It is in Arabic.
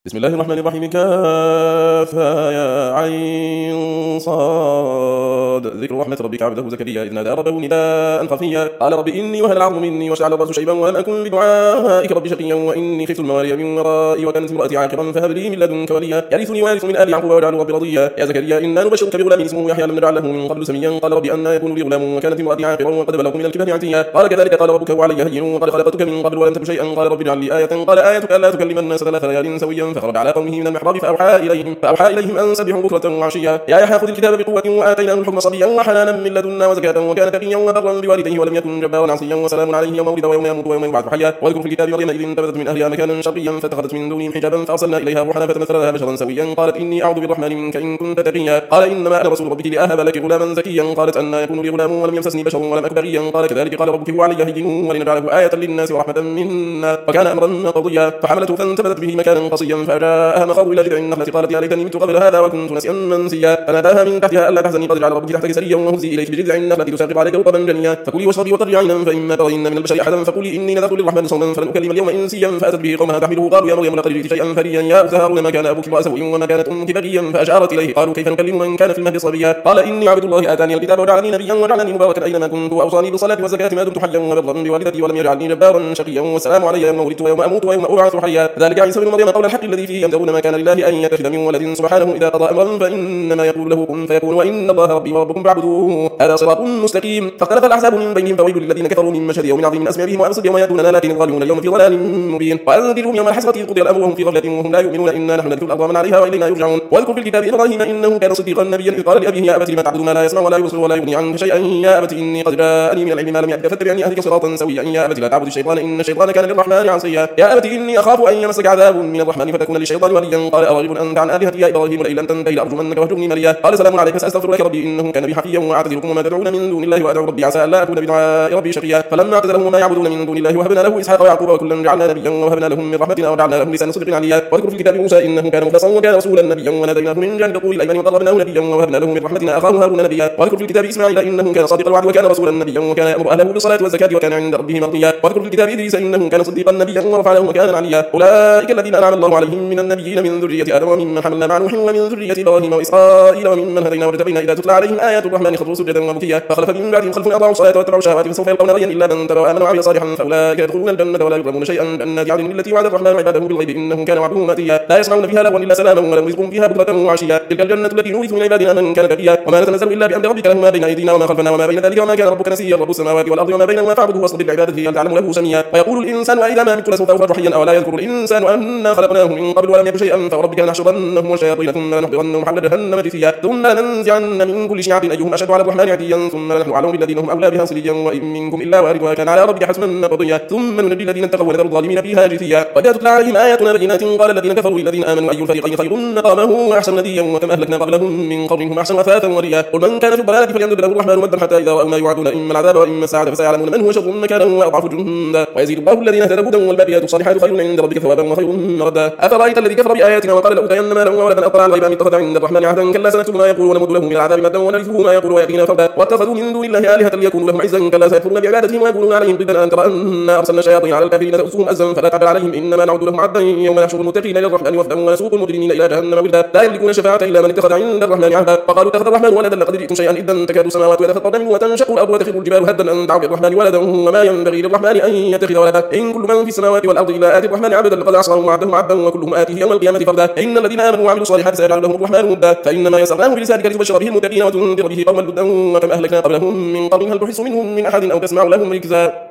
بسم الله الرحمن الرحيم. كافها يا عين صاد. ذكر رحمة ربك عبده زكريا إذ نادى ربه نداء خفيا قال رب إني وهن العظم مني واشتعل الرأس شيبا ولم أكن بدعائك رب شقيا وإني خفت الموالي من ورائي وكانت امرأتي عاقرا فهب لي من لدنك وليا يرثني ويرث من آل يعقوب واجعله ربي رضيا. يا زكريا إنا نبشرك بغلام اسمه يحيى لم نجعل له من قبل سميا قال رب أنى يكون لي غلام وكانت امرأتي عاقرا وقد بلغت من الكبر عتيا قال كذلك قال ربك وعلي هين وقد خلقتك من قبل ولم تك شيئا قال رب اجعل لي آية قال آيتك ألا تكلم الناس 3 ليال سويا فخرج على قومه من المحراب فأوحى إليهم أن سبحوا بكرة وعشيا يا يحيى خذ الكتاب بقوة وآتيناه الحكم صبيا وحنانا من لدنا وزكاة وكان تقيا وبرا بوالديه ولم يكن جبارا عصيا وسلام عليه يوم ولد ويوم يموت ويوم يبعث حيا. واذكر في الكتاب مريم إذ انتبذت من أهلها مكانا شرقيا فاتخذت من دونهم حجابا فأرسلنا إليها روحنا فتمثل لها بشرا سويا قالت إني أعوذ بالرحمن منك إن كنت تقيا قال إنما أنا رسول ربك لأهب لك غلاما زكيا قالت أنى يكون لي غلام ولم يمسسني بشر ولم أك بغيا قال كذلك قال ربك وعلي هين ولنجعله آية للناس ورحمة منا وكان أمرا قضيا فحملته فانتبذت به مكانا قصيا فجاءها مخاض إلى جذع النخلة قالت يا ليتني مت قبل هذا وكنت نسيا منسيا فناداها من تحتها ألا تحزني قد جعل ربك تحتك سريا وهزي إليك بجذع النخلة تساقط عليك رطبا جنيا فكلي واشربي وقري عينا فإما ترين من البشر أحدا فقولي إني نذرت للرحمن صوما فلن أكلم اليوم إنسيا فأتت به قومها تحمله قالوا يا مريم لقد جئت شيئا فريا يا أخت هارون ما كان أبوك امرأ سوء وما كانت أمك بغيا فأشارت إليه قالوا كيف نكلم من كان في المهد صبيا قال إني عبد الله آتاني الكتاب وجعلني نبيا وجعلني مباركا أينما كنت وأوصاني بالصلاة والزكاة ما دمت حيا وبرا بوالدتي ولم يجعلني جبارا شقيا والسلام علي يوم ولدت ويوم أموت ويوم أبعث حيا ذلك عيسى بن مريم قول الحق الذي فيه يمترون ما كان لله أن يتخذ من ولد سبحانه إذا قضى أمرا فإنما يقول له كن فيكون وإن الله ربي وربكم فاعبدوه هذا صراط مستقيم. فاختلف الأحزاب من بينهم فويل للذين كفروا من مشهد يوم عظيم أسمع بهم وأبصر يوم يأتوننا لكن الظالمون اليوم في ضلال مبين. وأنذرهم يوم الحسرة إذ قضي الأمر وهم في غفلة وهم لا يؤمنون إنا نحن نرث الأرض ومن عليها وإلينا يرجعون. واذكر في الكتاب إبراهيم إنه كان صديقا نبيا إذ قال لأبيه يا أبت لم تعبد ما لا يسمع ولا يبصر ولا يغني عنك شيئا يا أبت إني قد جاءني من العلم ما لم يأتك فاتبعني أهدك صراطا سويا يا أبت لا تعبد الشيطان إن الشيطان كان للرحمن عصيا يا أبت إني أخاف أن يمسك عذاب من الرحمن فتكون للشيطان وليا قال أراغب أنت عن آلهتي يا إبراهيم لئن لم تنته لأرجمنك واهجرني مليا قال سلام عليك سأستغفر لك ربي إنه كان بي حفيا وأعتذركم وما تدعون من دون الله وأدعو ربي عسى ألا أكون بدعاء ربي شقيا. فلما اعتزلهم وما يعبدون من دون الله وهبنا له إسحاق ويعقوب وكلا جعلنا نبيا ووهبنا لهم من رحمتنا وجعلنا لهم لسان صدق عليا. واذكر في الكتاب موسى إنه كان مخلصا وكان رسولا نبيا وناديناه من جانب الطور الأيمن وقربناه نبيا ووهبنا له من رحمتنا أخاه هارون نبيا. واذكر في الكتاب إسماعيل إنه كان صادق الوعد وكان رسولا نبيا وكان يأمر أهله بالصلاة والزكاة وكان عند ربه مرضيا. واذكر في الكتاب إدريس إنه كان صديقا نبيا ورفعناه مكانا عليا. أولئك الذين أنعم الله عليهم من النبيين من ذرية آدم وممن حملنا مع نوح ومن ذرية إبراهيم وإسرائيل وممن هدينا واجتبينا إذا تتلى عليهم آيات الرحمن خروا سجدا وبكيا. فخلف من بعدهم خلف أضاعوا الصلاة واتبعوا الشهوات فسوف يلقون غيا إلا من تاب وآمن وعمل صالحا فأولئك يدخلون الجنة ولا يظلمون شيئا. جنات عدن التي وعد الرحمن عباده بالغيب إنه كان وعده مأتيا. لا يسمعون فيها لغوا إلا سلاما ولهم رزقهم فيها بكرة وعشيا. تلك الجنة التي نورث من عبادنا من كان تقيا. وما نتنزل إلا بأمر ربك له ما بين أيدينا وما خلفنا وما بين ذلك وما كان ربك نسيا. رب السماوات والأرض وما بينهما فاعبده واصطبر لعبادته هل تعلم له سميا. ويقول الإنسان أإذا ما مت لسوف أخرج حيا أولا يذكر الإنسان أنا خلقناه من قبل ولم يك شيئا فربك لنحشرنهم والشياطين ثم لنحضرنهم حول جهنم جثيا ثم لننزعن من كل شيعة أيهم أشد على الرحمن عتيا ثم نحن أعلم بالذين هم أولى بها صليا وإن منكم إلا واردها كان على ربك حتما مقضيا ثم ننجي الذين اتقوا ونذر الظالمين فيها جثيا. وإذا تتلى عليهم آياتنا بينات قال الذين كفروا للذين آمنوا أي الفريقين خير مقاما وأحسن نديا وكم أهلكنا قبلهم من قرن هم أحسن أثاثا وريا. قل من كان في الضلالة فليمدد له الرحمن مدا حتى إذا رأوا ما يوعدون إما العذاب وإما الساعة فسيعلمون من هو شر مكانا وأضعف جندا. ويزيد الله الذين اهتدوا هدى والباقيات الصالحات خير عند ربك ثوابا وخير مردا. أفرأيت الذي كفر بآياتنا وقال لأوتين مالا وولدا أطلع الغيب أم اتخذ عند الرحمن عهدا كلا سنكتب ما يقول ونمد له من العذاب مدا ونرثه ما يقول ويأتينا فردا. واتخذوا من دون الله آلهة ليكونوا لهم عزا كلا سيكفرون بعبادتهم ويكونون عليهم ضدا. أن ترى أنا أرسلنا الشياطين على الكافرين تؤسهم أزا فلا تعجل عليهم إنما نعد لهم عدا يوم نحشر المتقين إلى الرحمن وفدا ونسوق المجرمين إلى جهنم وردا. لا يملكون الشفاعة إلا من اتخذ عند الرحمن عهدا. وقالوا اتخذ الرحمن ولدا لقد جئتم شيئا إذا تكاد السماوات يتفطرن منه وتنشق الأرض وتخر الجبال هدا أن دعوا للرحمن ولدا وما ينبغي للرحمن أن يتخذ ولدا. إن كل من في السماوات والأرض إلا آتي الرحمن عبدا لقد أحصاهم وعدهم عبدا وكلهم آتيه يوم القيامة فردا. إن الذين آمنوا وعملوا الصالحات سيجعل لهم الرحمن مدا فإنما يسرناه بلسانك لتبشر به المتقين وتنذر به قوما لدا وكم أهلكنا قبلهم من قرن هل تحس منهم من أحد أو تسمع لهم ركزا.